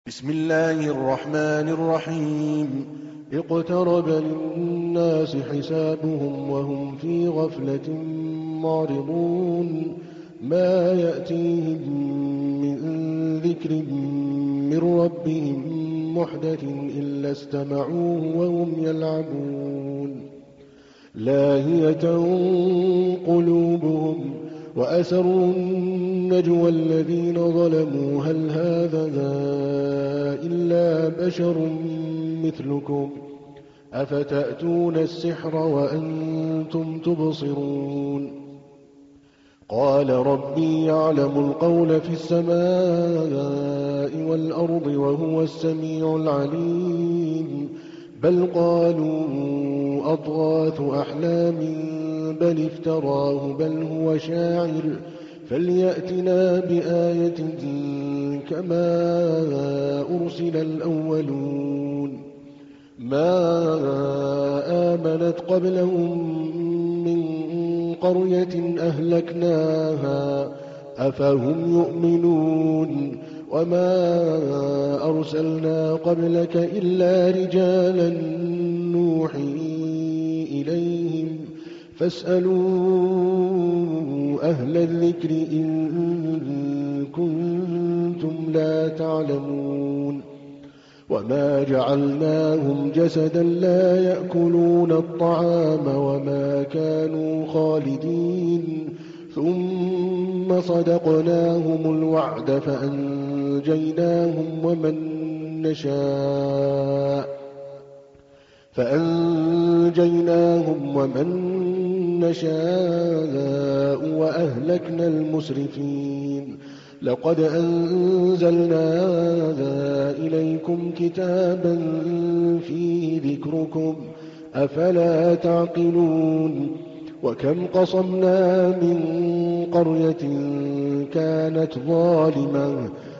بسم الله الرحمن الرحيم اقترب للناس حسابهم وهم في غفلة معرضون ما يأتيهم من ذكر من ربهم محدث إلا استمعوه وهم يلعبون لاهية قلوبهم وأسروا النجوى الذين ظلموا هل هذا إلا بشر مثلكم أفتأتون السحر وأنتم تبصرون قال ربي يعلم القول في السماء والأرض وهو السميع العليم بل قالوا أضغاث أحلام بل افتراه بل هو شاعر فليأتنا بآية كما أرسل الأولون ما آمنت قبلهم من قرية أهلكناها أفهم يؤمنون وما أرسلنا قبلك إلا رجالا نوحي إليهم فاسألوا أهل الذكر إن كنتم لا تعلمون وما جعلناهم جسدا لا يأكلون الطعام وما كانوا خالدين ثم صدقناهم الوعد فأنجيناهم ومن نشاء وأهلكنا المسرفين لقد أنزلنا إليكم كتابا فيه ذكركم أفلا تعقلون وكم قصمنا من قرية كانت ظالمة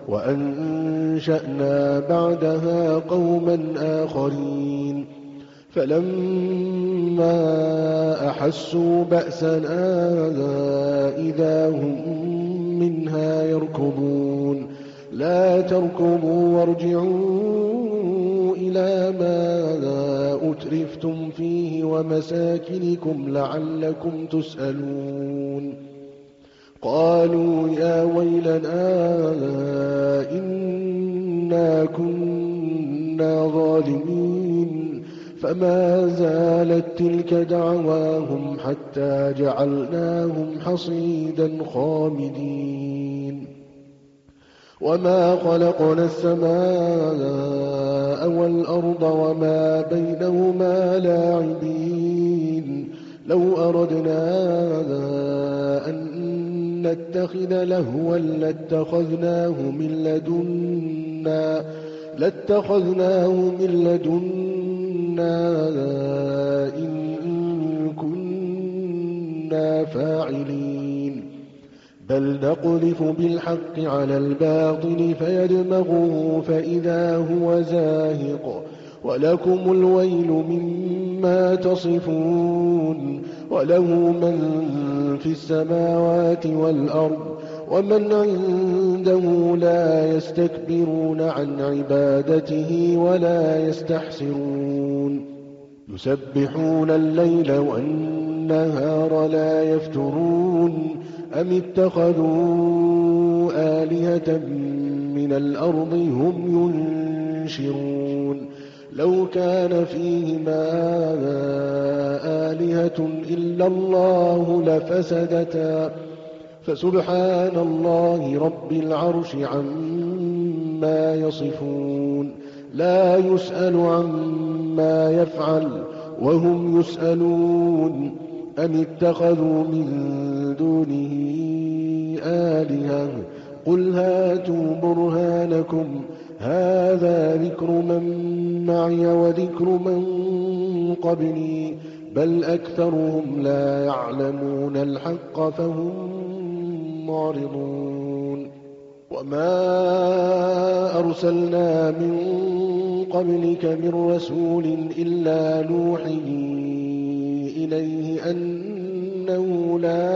وأنشأنا بعدها قوما آخرين فلما أحسوا بأسنا إذا هم منها يركضون لا تركضوا وارجعوا إلى ما أترفتم فيه ومساكنكم لعلكم تسألون قالوا يا ويلنا إنا كنا ظالمين فما زالت تلك دعواهم حتى جعلناهم حصيدا خامدين وما خلقنا السماء والأرض وما بينهما لاعبين لو أردنا أن نتخذ لهوا لاتخذناه من لدنا إن كنا فاعلين بل نقذف بالحق على الباطل فيدمغه فإذا هو زاهق ولكم الويل مما تصفون وله من في السماوات والأرض ومن عنده لا يستكبرون عن عبادته ولا يستحسرون يسبحون الليل والنهار لا يفترون أم اتخذوا آلهة من الأرض هم ينشرون لو كان فيهما آلهة إلا الله لفسدتا فسبحان الله رب العرش عما يصفون لا يسأل عما يفعل وهم يسألون أم اتخذوا من دونه آلهة قل هاتوا برهانكم هذا ذكر من معي وذكر من قبلي بل أكثرهم لا يعلمون الحق فهم معرضون وما أرسلنا من قبلك من رسول إلا نوحي إليه أنه لا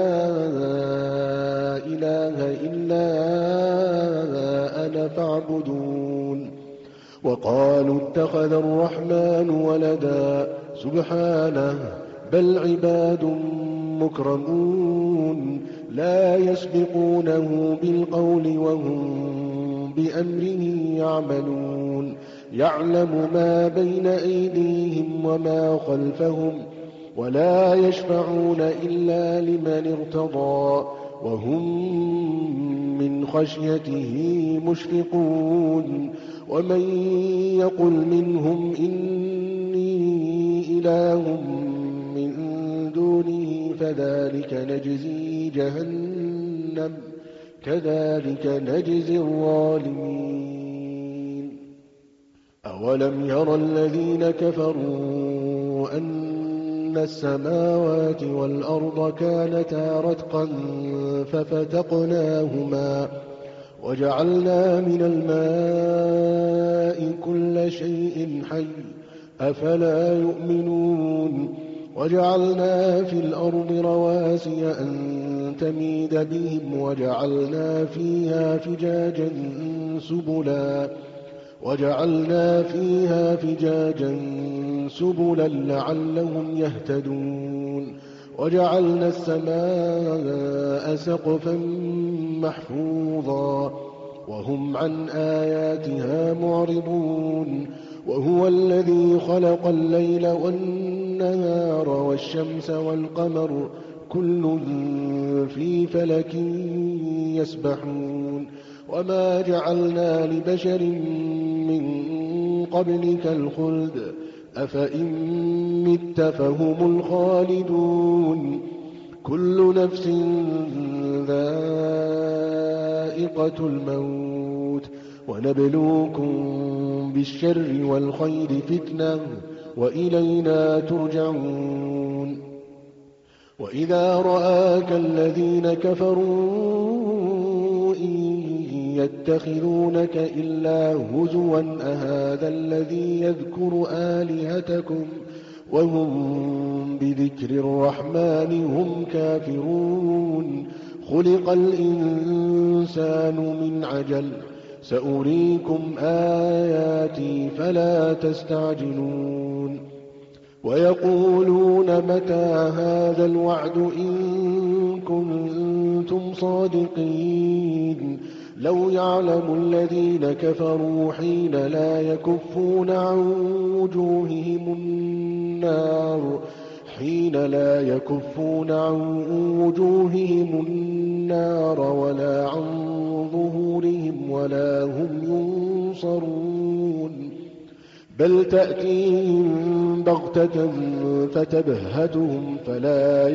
إله إلا أنا فاعبدون وقالوا اتخذ الرحمن ولدا سبحانه بل عباد مكرمون لا يسبقونه بالقول وهم بأمره يعملون يعلم ما بين أيديهم وما خلفهم ولا يشفعون إلا لمن ارتضى وهم من خشيته مشفقون ومن يقل منهم إني إله من دونه فذلك نجزي جهنم كذلك نجزي الظالمين أولم يرى الذين كفروا أن السماوات والأرض كانتا رتقا ففتقناهما وجعلنا من الماء كل شيء حي أفلا يؤمنون وجعلنا في الأرض رواسي أن تميد بهم وجعلنا فيها فجاجا سبلا لعلهم يهتدون وجعلنا السماء سقفا محفوظا وهم عن آياتها معرضون وهو الذي خلق الليل والنهار والشمس والقمر كل في فلك يسبحون وما جعلنا لبشر من قبلك الخلد أفإن مت فهم الخالدون كل نفس ذائقة الموت ونبلوكم بالشر والخير فتنة وإلينا ترجعون وإذا رآك الذين كفروا إن يتخذونك إلا هزوا أهذا الذي يذكر آلهتكم وهم بذكر الرحمن هم كافرون خلق الإنسان من عجل سأريكم آياتي فلا تستعجلون ويقولون متى هذا الوعد إن كنتم صادقين لو يعلم الذين كفروا حين لا يكفون عن وجوههم النار ولا عن ظهورهم ولا هم ينصرون بل تأتيهم بغتة فتبهتهم فلا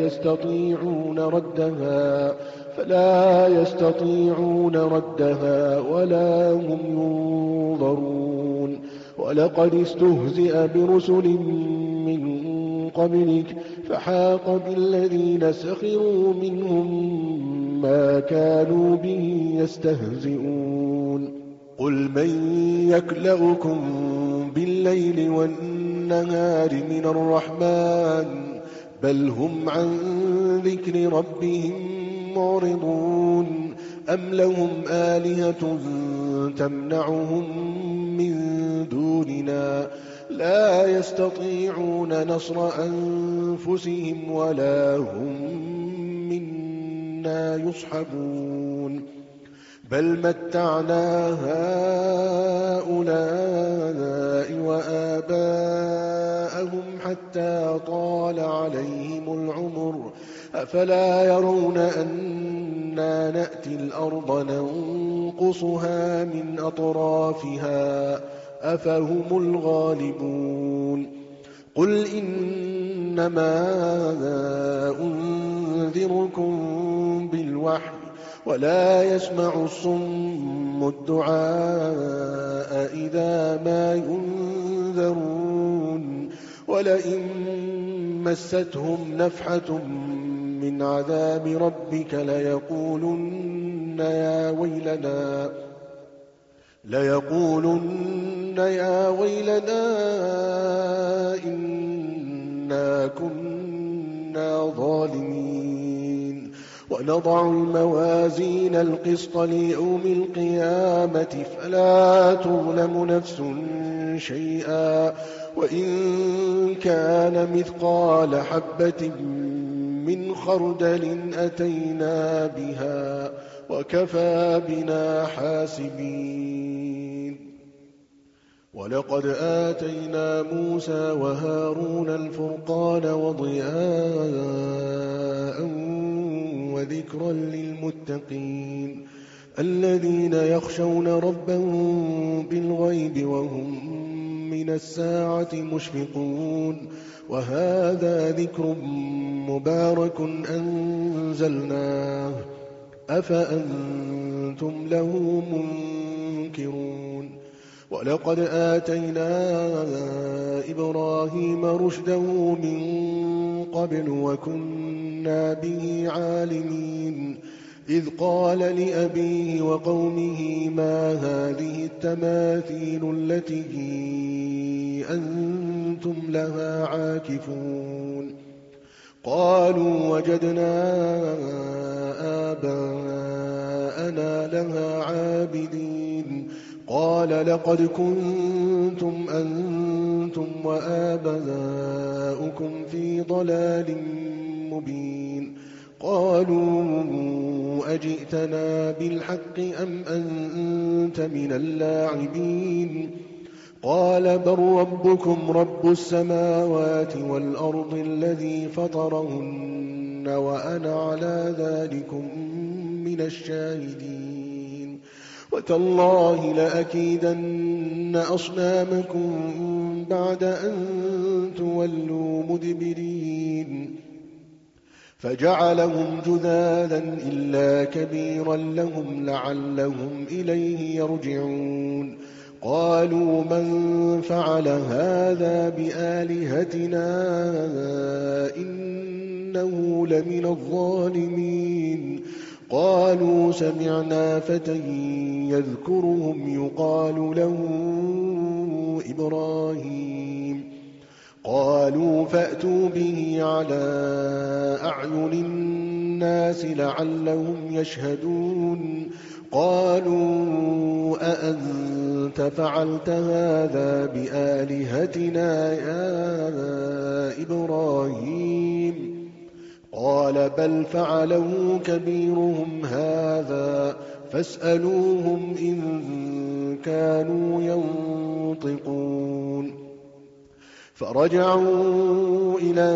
يستطيعون ردها ولا هم ينظرون ولقد استهزئ برسل من قبلك فحاق بالذين سخروا منهم ما كانوا به يستهزئون قل من يكلؤكم بالليل والنهار من الرحمن بل هم عن ذكر ربهم معرضون أم لهم آلهة تمنعهم من دوننا لا يستطيعون نصر أنفسهم ولا هم منا يصحبون بل متعنا هؤلاء وآباءهم حتى طال عليهم العمر أفلا يرون أنا نأتي الأرض ننقصها من أطرافها أفهم الغالبون قل إنما أنذركم بالوحي ولا يسمع الصم الدعاء إذا ما ينذرون ولئن مستهم نفحة من عذاب ربك ليقولن يا ويلنا إنا كنا ظالمين ونضع الموازين القسط ليوم القيامة فلا تظلم نفس شيئا وإن كان مثقال حبة من خردل أتينا بها وكفى بنا حاسبين. ولقد آتينا موسى وهارون الفرقان وضياء وذكرا للمتقين الذين يخشون ربهم بالغيب وهم من الساعة مشفقون. وهذا ذكر مبارك أنزلناه أفأنتم له منكرون. ولقد آتينا إبراهيم رشده من قبل وكنا به عالمين إذ قال لأبيه وقومه ما هذه التماثيل التي أنتم لها عاكفون. قالوا وجدنا آباءنا لها عابدين. قال لقد كنتم أنتم وآباؤكم في ضلال مبين. قالوا أجئتنا بالحق أم أنت من اللاعبين. قال بل ربكم رب السماوات والأرض الذي فطرهن وأنا على ذلكم من الشاهدين. وتالله لأكيدن أصنامكم بعد أن تولوا مدبرين. فجعلهم جذاذا إلا كبيرا لهم لعلهم إليه يرجعون. قالوا من فعل هذا بآلهتنا إنه لمن الظالمين. قالوا سمعنا فتى يذكرهم يقال له إبراهيم. قالوا فأتوا به على أعين الناس لعلهم يشهدون. قالوا أأنت فعلت هذا بآلهتنا يا إبراهيم؟ قال بل فعله كبيرهم هذا فاسألوهم إن كانوا ينطقون. فرجعوا إلى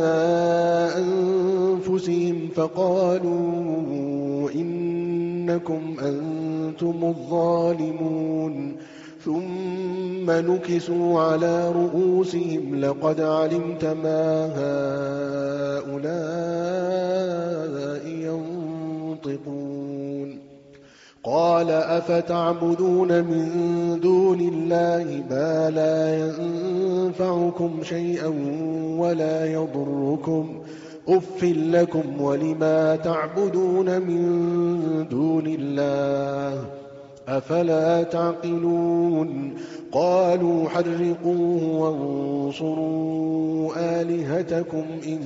أنفسهم فقالوا إنكم أنتم الظالمون. ثم نكسوا على رؤوسهم لقد علمت ما هؤلاء ينطقون. قال أفتعبدون من دون الله ما لا ينفعكم شيئا ولا يضركم أف لكم ولما تعبدون من دون الله أفلا تعقلون. قالوا حرقوه وانصروا آلهتكم إن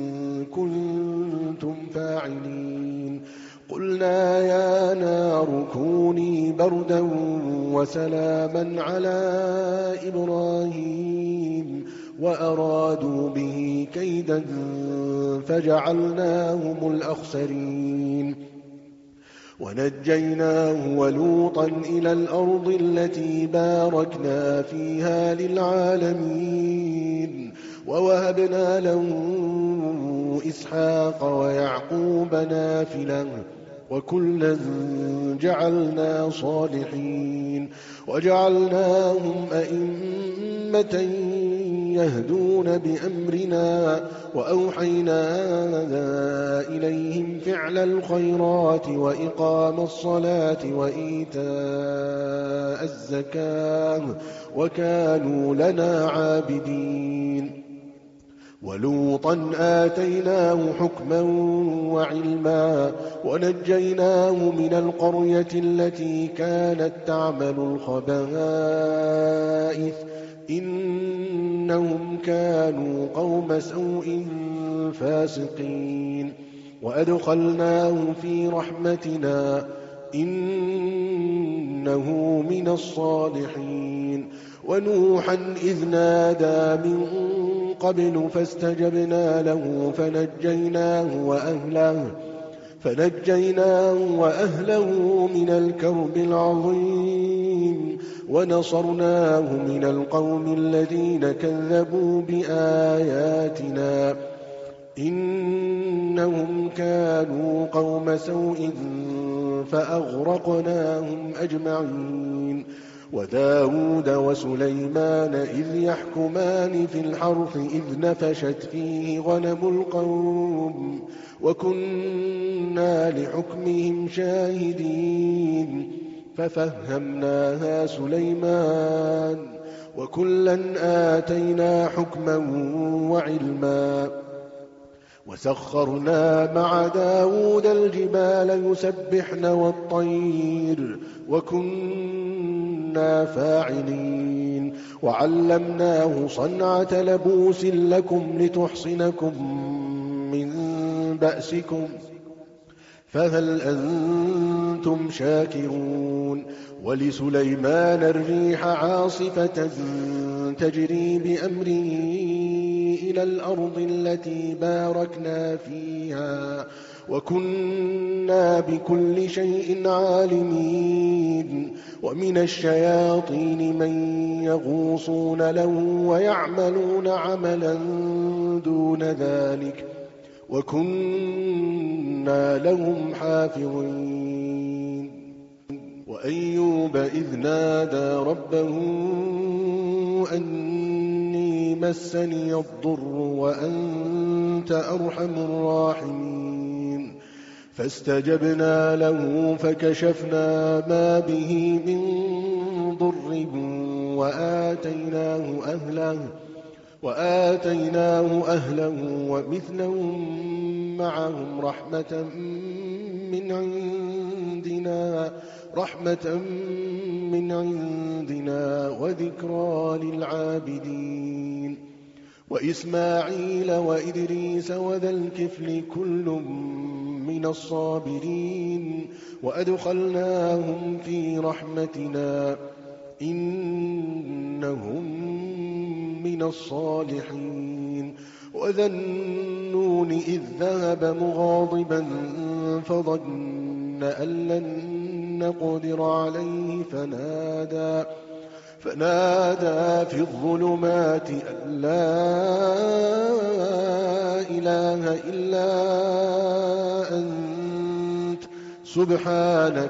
كنتم فاعلين. قلنا يا نار كوني بردا وسلاما على إبراهيم وأرادوا به كيدا فجعلناهم الأخسرين. ونجيناه ولوطا إلى الأرض التي باركنا فيها للعالمين. ووهبنا له إسحاق ويعقوب نافلة وكلا جعلنا صالحين. وجعلناهم أئمة يهدون بأمرنا وأوحينا إليهم فعل الخيرات وإقام الصلاة وإيتاء الزكاة وكانوا لنا عابدين. ولوطا آتيناه حكما وعلما ونجيناه من القرية التي كانت تعمل الخبائث إنهم كانوا قوم سوء فاسقين. وأدخلناه في رحمتنا إنه من الصالحين. ونوحا إذ نادى من قبل فاستجبنا له فنجيناه وأهله من الكرب العظيم ونصرناه من القوم الذين كذبوا بآياتنا إنهم كانوا قوم سوء فأغرقناهم أجمعين. وداود وسليمان إذ يحكمان في الحرث إذ نفشت فيه غنم القوم وكنا لحكمهم شاهدين ففهمناها سليمان وكلا آتينا حكما وعلما. وسخرنا مع داود الجبال يسبحن والطير وكنا فاعلين. وعلمناه صنعة لبوس لكم لتحصنكم من بأسكم فهل أنتم شاكرون. ولسليمان الريح عاصفة تجري بأمره إلى الأرض التي باركنا فيها وكنا بكل شيء عالمين. ومن الشياطين من يغوصون له ويعملون عملا دون ذلك وكنا لهم حافظين. وأيوب إذ نادى ربه أني مسني الضر وأنت أرحم الراحمين فاستجبنا له فكشفنا ما به من ضر وآتيناه أهله ومثلهم معهم رحمة من عندنا وذكرى للعابدين. وإسماعيل وإدريس وذا الكفل كل من الصابرين وأدخلناهم في رحمتنا إنهم من الصالحين. وذا النون إذ ذهب مغاضبا فظن أن لن نقدر عليه فنادى في الظلمات أن لا إله إلا أنت سبحانك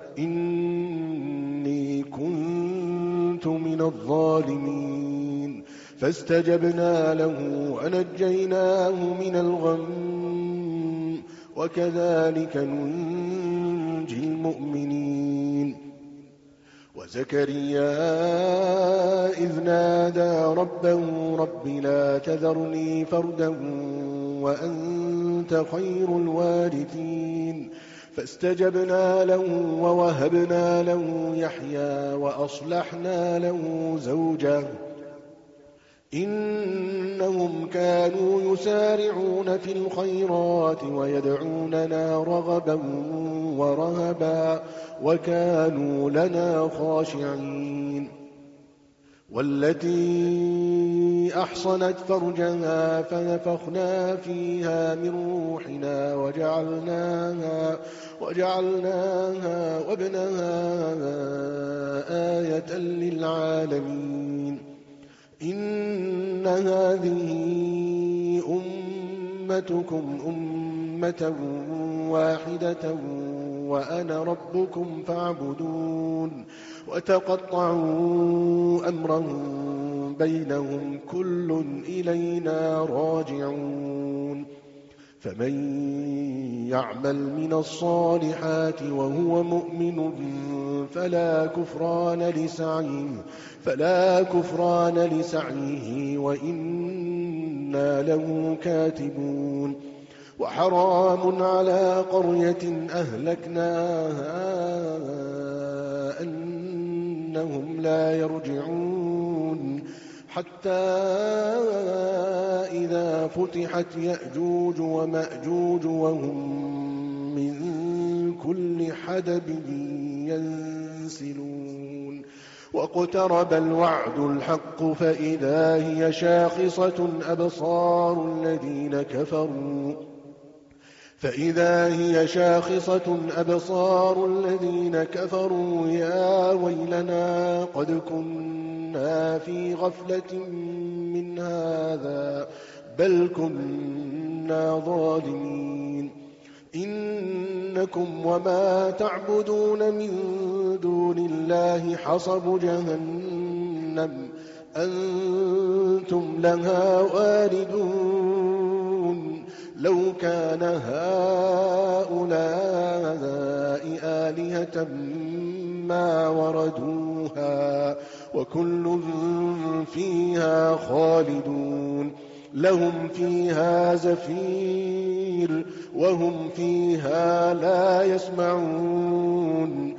إني كنت من الظالمين. فاستجبنا له ونجيناه من الغم وكذلك ننجي المؤمنين. وزكريا إذ نادى ربه رب لا تذرني فردا وأنت خير الوارثين فاستجبنا له ووهبنا له يحيى وأصلحنا له زوجه إنهم كانوا يسارعون في الخيرات ويدعوننا رغبا ورهبا وكانوا لنا خاشعين. والتي أحصنت فرجها فنفخنا فيها من روحنا وجعلناها وابنها آية للعالمين. إن هذه أمتكم أمة واحدة وأنا ربكم فاعبدون. وتقطعوا أمرهم بينهم كل إلينا راجعون. فمن يعمل من الصالحات وهو مؤمن فلا كفران لسعيه وإنا له كاتبون. وحرام على قرية أهلكناها أنهم لا يرجعون حتى إذا فتحت يأجوج ومأجوج وهم من كل حدب ينسلون واقترب الوعد الحق فإذا هي شاخصة أبصار الذين كفروا يا ويلنا قد كنا في غفلة من هذا بل كنا ظالمين إنكم وما تعبدون من دون الله حصب جهنم أنتم لها واردون لو كان هؤلاء آلهة ما وردوها وكل فيها خالدون لهم فيها زفير وهم فيها لا يسمعون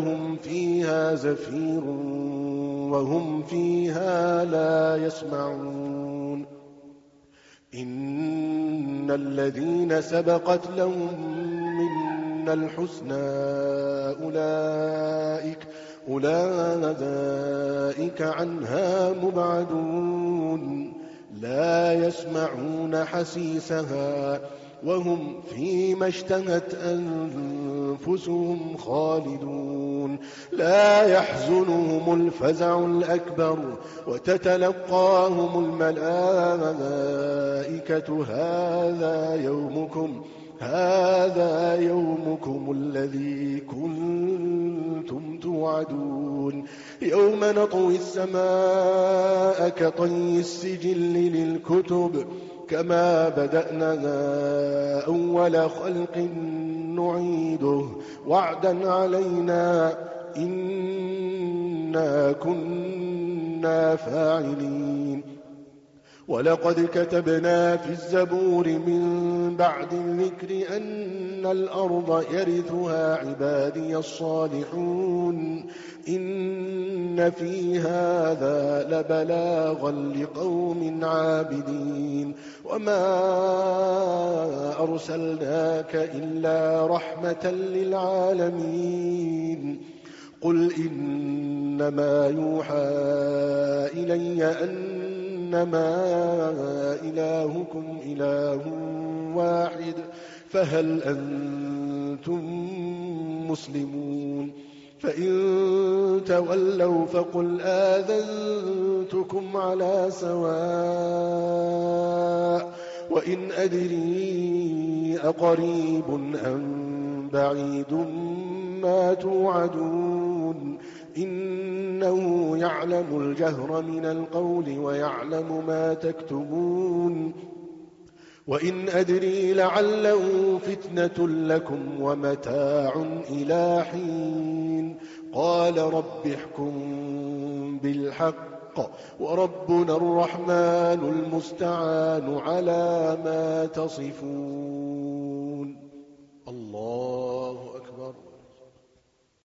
إن الذين سبقت لهم منا الحسنى أولئك عنها مبعدون لا يسمعون حسيسها وهم فيما اشتهت أنفسهم خالدون لا يحزنهم الفزع الأكبر وتتلقاهم الملائكة هذا يومكم الذي كنتم توعدون يوم نطوي السماء كطي السجل للكتب كما بدأنا أول خلق نعيده وعدا علينا إنا كنا فاعلين ولقد كتبنا في الزبور من بعد الذكر أن الأرض يرثها عبادي الصالحون إن في هذا لبلاغا لقوم عابدين وما أرسلناك إلا رحمة للعالمين قل إنما يوحى إلي أنما إلهكم إله واحد فهل أنتم مسلمون فإن تولوا فقل آذنتكم على سواء وإن أدري أقريب أم بعيد ما توعدون إنه يعلم الجهر من القول ويعلم ما تكتمون وإن أدري لعله فتنة لكم ومتاع إلى حين قال رب احكم بالحق وربنا الرحمن المستعان على ما تصفون الله